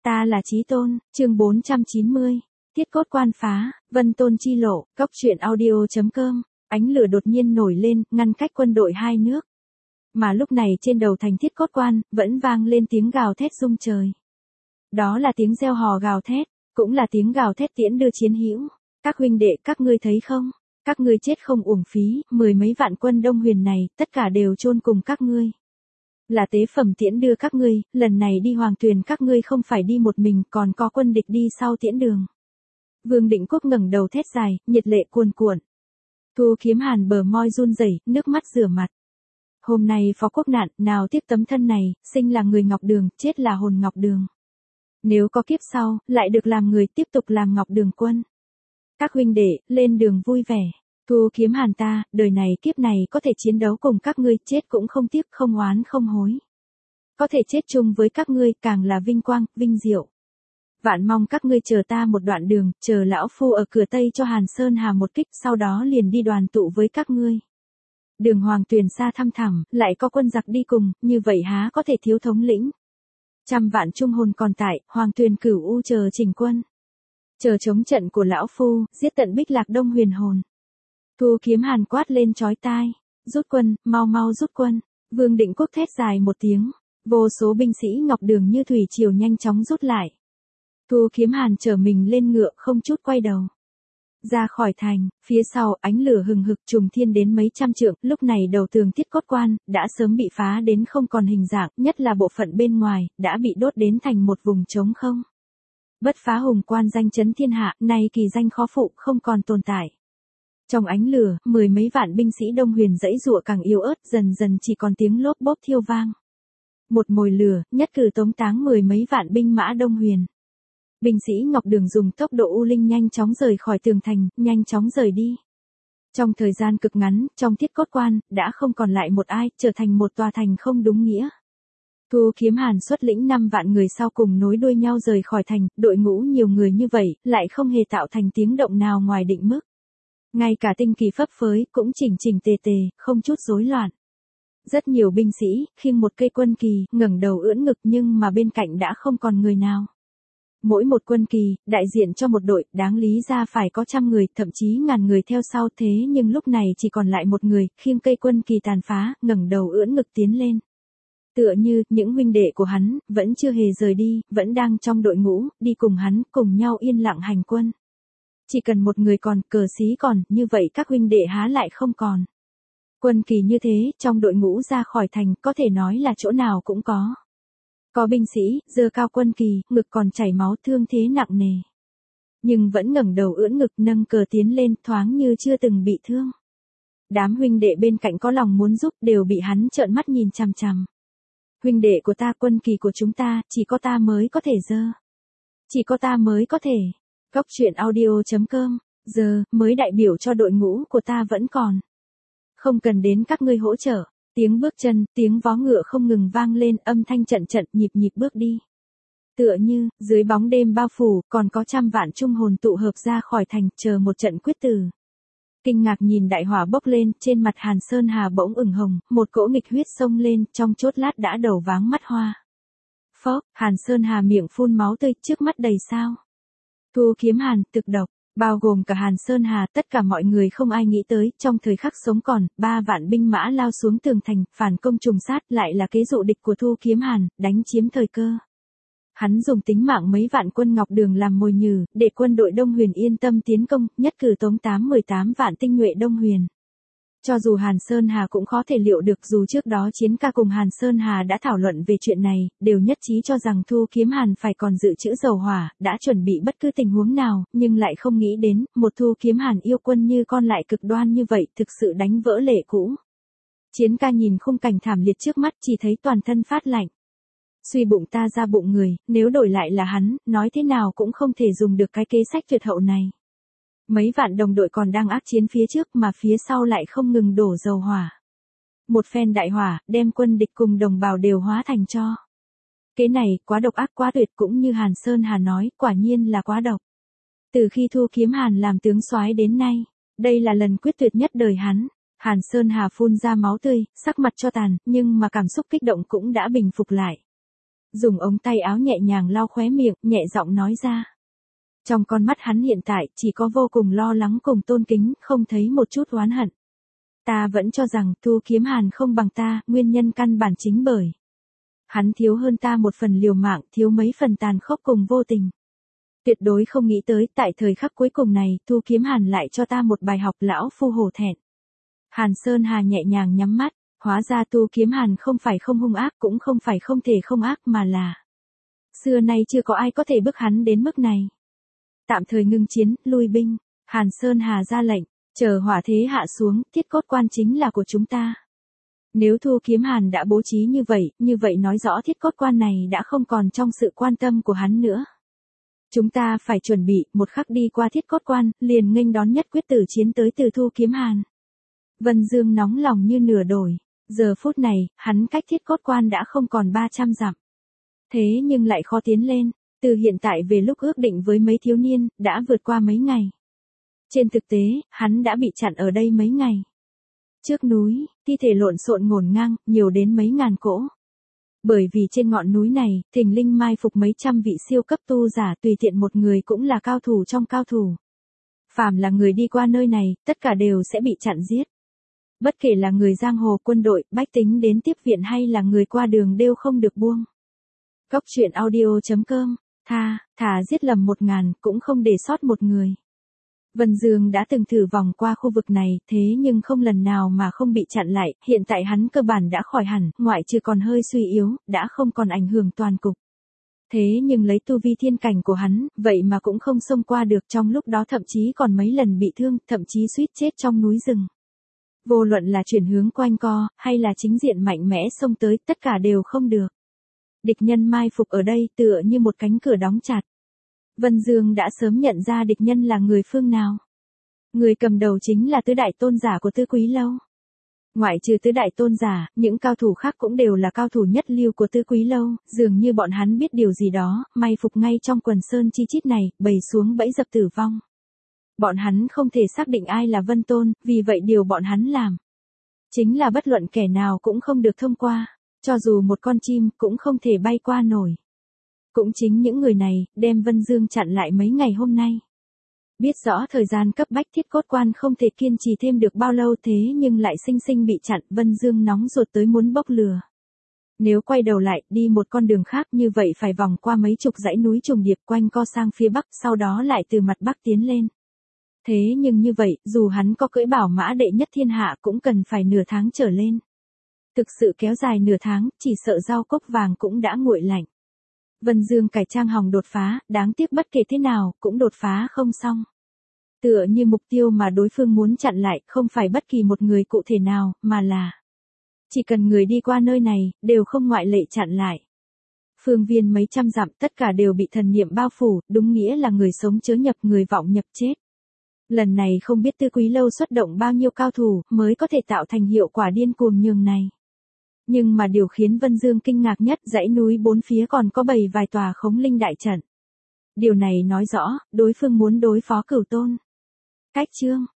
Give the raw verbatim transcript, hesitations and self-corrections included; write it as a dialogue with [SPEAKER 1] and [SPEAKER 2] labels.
[SPEAKER 1] Ta là Chí Tôn, chương bốn trăm chín mươi. Tiết cốt quan phá, Vân Tôn chi lộ, cốc truyện audio chấm com. Ánh lửa đột nhiên nổi lên, ngăn cách quân đội hai nước. Mà lúc này trên đầu thành Thiết cốt quan, vẫn vang lên tiếng gào thét rung trời. Đó là tiếng reo hò gào thét, cũng là tiếng gào thét tiễn đưa chiến hữu. Các huynh đệ, các ngươi thấy không? Các ngươi chết không uổng phí, mười mấy vạn quân Đông Huyền này, tất cả đều chôn cùng các ngươi. Là tế phẩm tiễn đưa các ngươi, lần này đi Hoàng Tuyền các ngươi không phải đi một mình, còn có quân địch đi sau tiễn đường. Vương Định Quốc ngẩng đầu thét dài, nhiệt lệ cuồn cuộn. Thu Kiếm Hàn bờ môi run rẩy, nước mắt rửa mặt. Hôm nay phó quốc nạn, nào tiếc tấm thân này, sinh là người Ngọc Đường, chết là hồn Ngọc Đường. Nếu có kiếp sau, lại được làm người tiếp tục làm Ngọc Đường quân. Các huynh đệ, lên đường vui vẻ. Thu Kiếm Hàn ta, đời này kiếp này có thể chiến đấu cùng các ngươi, chết cũng không tiếc, không oán không hối. Có thể chết chung với các ngươi, càng là vinh quang, vinh diệu. Vạn mong các ngươi chờ ta một đoạn đường, chờ lão phu ở cửa Tây cho Hàn Sơn Hà một kích, sau đó liền đi đoàn tụ với các ngươi. Đường Hoàng Tuyền xa thăm thẳm, lại có quân giặc đi cùng, như vậy há có thể thiếu thống lĩnh. Trăm vạn trung hồn còn tại, Hoàng Tuyền cửu u chờ chỉnh quân. Chờ chống trận của lão phu, giết tận Bích Lạc Đông Huyền hồn. Thu Kiếm Hàn quát lên chói tai, rút quân, mau mau rút quân. Vương Định Quốc thét dài một tiếng, vô số binh sĩ Ngọc Đường như thủy triều nhanh chóng rút lại. Thu Kiếm Hàn trở mình lên ngựa không chút quay đầu. Ra khỏi thành, phía sau ánh lửa hừng hực trùng thiên đến mấy trăm trượng, lúc này đầu tường Thiết cốt quan, đã sớm bị phá đến không còn hình dạng, nhất là bộ phận bên ngoài, đã bị đốt đến thành một vùng trống không. Bất phá hùng quan danh chấn thiên hạ, nay kỳ danh khó phụ, không còn tồn tại. Trong ánh lửa, mười mấy vạn binh sĩ Đông Huyền dãy giụa càng yếu ớt, dần dần chỉ còn tiếng lốp bốp thiêu vang. Một mồi lửa, nhất cử tống táng mười mấy vạn binh mã Đông Huyền. Binh sĩ Ngọc Đường dùng tốc độ u linh nhanh chóng rời khỏi tường thành, nhanh chóng rời đi. Trong thời gian cực ngắn, trong Thiết cốt quan, đã không còn lại một ai, trở thành một tòa thành không đúng nghĩa. Thu Kiếm Hàn xuất lĩnh năm vạn người sau cùng nối đuôi nhau rời khỏi thành, đội ngũ nhiều người như vậy, lại không hề tạo thành tiếng động nào ngoài định mức. Ngay cả tinh kỳ phấp phới, cũng chỉnh chỉnh tề tề, không chút rối loạn. Rất nhiều binh sĩ, khiêng một cây quân kỳ, ngẩng đầu ưỡn ngực nhưng mà bên cạnh đã không còn người nào. Mỗi một quân kỳ, đại diện cho một đội, đáng lý ra phải có trăm người, thậm chí ngàn người theo sau, thế nhưng lúc này chỉ còn lại một người, khiêng cây quân kỳ tàn phá, ngẩng đầu ưỡn ngực tiến lên. Tựa như, những huynh đệ của hắn, vẫn chưa hề rời đi, vẫn đang trong đội ngũ, đi cùng hắn, cùng nhau yên lặng hành quân. Chỉ cần một người còn, cờ xí còn, như vậy các huynh đệ há lại không còn. Quân kỳ như thế, trong đội ngũ ra khỏi thành, có thể nói là chỗ nào cũng có. Có binh sĩ, giơ cao quân kỳ, ngực còn chảy máu, thương thế nặng nề. Nhưng vẫn ngẩng đầu ưỡn ngực, nâng cờ tiến lên, thoáng như chưa từng bị thương. Đám huynh đệ bên cạnh có lòng muốn giúp, đều bị hắn trợn mắt nhìn chằm chằm. Huynh đệ của ta, quân kỳ của chúng ta, chỉ có ta mới có thể giơ. Chỉ có ta mới có thể. Cốc truyện audio chấm com, giờ, mới đại biểu cho đội ngũ của ta vẫn còn. Không cần đến các ngươi hỗ trợ. Tiếng bước chân, tiếng vó ngựa không ngừng vang lên, âm thanh trận trận, nhịp nhịp bước đi. Tựa như, dưới bóng đêm bao phủ, còn có trăm vạn trung hồn tụ hợp ra khỏi thành, chờ một trận quyết tử. Kinh ngạc nhìn đại hỏa bốc lên, trên mặt Hàn Sơn Hà bỗng ửng hồng, một cỗ nghịch huyết xông lên, trong chốt lát đã đầu váng mắt hoa. Phốc, Hàn Sơn Hà miệng phun máu tươi, trước mắt đầy sao. Thu Kiếm Hàn, thực độc. Bao gồm cả Hàn Sơn Hà, tất cả mọi người không ai nghĩ tới, trong thời khắc sống còn, ba vạn binh mã lao xuống tường thành, phản công trùng sát, lại là kế dụ địch của Thu Kiếm Hàn, đánh chiếm thời cơ. Hắn dùng tính mạng mấy vạn quân Ngọc Đường làm mồi nhử, để quân đội Đông Huyền yên tâm tiến công, nhất cử tống tám mười tám vạn tinh nhuệ Đông Huyền. Cho dù Hàn Sơn Hà cũng khó thể liệu được, dù trước đó Chiến Ca cùng Hàn Sơn Hà đã thảo luận về chuyện này, đều nhất trí cho rằng Thu Kiếm Hàn phải còn dự trữ dầu hỏa, đã chuẩn bị bất cứ tình huống nào, nhưng lại không nghĩ đến, một Thu Kiếm Hàn yêu quân như con lại cực đoan như vậy, thực sự đánh vỡ lệ cũ. Chiến Ca nhìn khung cảnh thảm liệt trước mắt, chỉ thấy toàn thân phát lạnh. Suy bụng ta ra bụng người, nếu đổi lại là hắn, nói thế nào cũng không thể dùng được cái kế sách tuyệt hậu này. Mấy vạn đồng đội còn đang ác chiến phía trước mà phía sau lại không ngừng đổ dầu hỏa. Một phen đại hỏa, đem quân địch cùng đồng bào đều hóa thành tro. Kế này, quá độc ác quá tuyệt, cũng như Hàn Sơn Hà nói, quả nhiên là quá độc. Từ khi Thu Kiếm Hàn làm tướng soái đến nay, đây là lần quyết tuyệt nhất đời hắn. Hàn Sơn Hà phun ra máu tươi, sắc mặt cho tàn, nhưng mà cảm xúc kích động cũng đã bình phục lại. dùng ống tay áo nhẹ nhàng lau khóe miệng, nhẹ giọng nói ra. Trong con mắt hắn hiện tại chỉ có vô cùng lo lắng cùng tôn kính, không thấy một chút oán hận. Ta vẫn cho rằng Thu Kiếm Hàn không bằng ta, nguyên nhân căn bản chính bởi hắn thiếu hơn ta một phần liều mạng, thiếu mấy phần tàn khốc cùng vô tình. Tuyệt đối không nghĩ tới, tại thời khắc cuối cùng này, Thu Kiếm Hàn lại cho ta một bài học, lão phu hổ thẹn. Hàn Sơn Hà nhẹ nhàng nhắm mắt, hóa ra Thu Kiếm Hàn không phải không hung ác, cũng không phải không thể không ác, mà là xưa nay chưa có ai có thể bức hắn đến mức này. Tạm thời ngưng chiến, lui binh. Hàn Sơn Hà ra lệnh, chờ hỏa thế hạ xuống, thiết cốt quan chính là của chúng ta. Nếu Thu Kiếm Hàn đã bố trí như vậy, như vậy nói rõ thiết cốt quan này đã không còn trong sự quan tâm của hắn nữa. Chúng ta phải chuẩn bị, một khắc đi qua thiết cốt quan, liền nghênh đón nhất quyết tử chiến tới từ Thu Kiếm Hàn. Vân Dương nóng lòng như nửa đổi. Giờ phút này, hắn cách thiết cốt quan đã không còn ba trăm dặm. Thế nhưng lại khó tiến lên, từ hiện tại về lúc ước định với mấy thiếu niên, đã vượt qua mấy ngày. Trên thực tế, hắn đã bị chặn ở đây mấy ngày. Trước núi, thi thể lộn xộn ngổn ngang, nhiều đến mấy ngàn cỗ. Bởi vì trên ngọn núi này, thình linh mai phục mấy trăm vị siêu cấp tu giả, tùy tiện một người cũng là cao thủ trong cao thủ. Phàm là người đi qua nơi này, tất cả đều sẽ bị chặn giết. Bất kể là người giang hồ, quân đội, bách tính đến tiếp viện hay là người qua đường đều không được buông. Cốc truyện audio chấm com, tha, thà giết lầm một ngàn, cũng không để sót một người. Vân Dương đã từng thử vòng qua khu vực này, thế nhưng không lần nào mà không bị chặn lại, hiện tại hắn cơ bản đã khỏi hẳn, ngoại trừ còn hơi suy yếu, đã không còn ảnh hưởng toàn cục. Thế nhưng lấy tu vi thiên cảnh của hắn, vậy mà cũng không xông qua được, trong lúc đó thậm chí còn mấy lần bị thương, thậm chí suýt chết trong núi rừng. Vô luận là chuyển hướng quanh co, hay là chính diện mạnh mẽ xông tới, tất cả đều không được. Địch nhân mai phục ở đây tựa như một cánh cửa đóng chặt. Vân Dương đã sớm nhận ra địch nhân là người phương nào. Người cầm đầu chính là tứ đại tôn giả của Tư Quý Lâu. Ngoại trừ tứ đại tôn giả, những cao thủ khác cũng đều là cao thủ nhất lưu của Tư Quý Lâu, dường như bọn hắn biết điều gì đó, may phục ngay trong quần sơn chi chít này, bày xuống bẫy dập tử vong. Bọn hắn không thể xác định ai là Vân Tôn, vì vậy điều bọn hắn làm chính là bất luận kẻ nào cũng không được thông qua, cho dù một con chim cũng không thể bay qua nổi. Cũng chính những người này, đem Vân Dương chặn lại mấy ngày hôm nay. Biết rõ thời gian cấp bách thiết cốt quan không thể kiên trì thêm được bao lâu, thế nhưng lại sinh sinh bị chặn, Vân Dương nóng ruột tới muốn bốc lửa. Nếu quay đầu lại, đi một con đường khác như vậy phải vòng qua mấy chục dãy núi trùng điệp quanh co sang phía bắc, sau đó lại từ mặt bắc tiến lên. Thế nhưng như vậy, dù hắn có cưỡi bảo mã đệ nhất thiên hạ cũng cần phải nửa tháng trở lên. Thực sự kéo dài nửa tháng, chỉ sợ rau cốc vàng cũng đã nguội lạnh. Vân Dương cải trang hòng đột phá, đáng tiếc bất kể thế nào, cũng đột phá không xong. Tựa như mục tiêu mà đối phương muốn chặn lại, không phải bất kỳ một người cụ thể nào, mà là chỉ cần người đi qua nơi này, đều không ngoại lệ chặn lại. Phương viên mấy trăm dặm, tất cả đều bị thần niệm bao phủ, đúng nghĩa là người sống chớ nhập, người vọng nhập chết. Lần này không biết Tư Quý Lâu xuất động bao nhiêu cao thủ, mới có thể tạo thành hiệu quả điên cuồng nhường này. Nhưng mà điều khiến Vân Dương kinh ngạc nhất, dãy núi bốn phía còn có bày vài tòa khống linh đại trận. Điều này nói rõ, đối phương muốn đối phó Cửu Tôn. Cách chương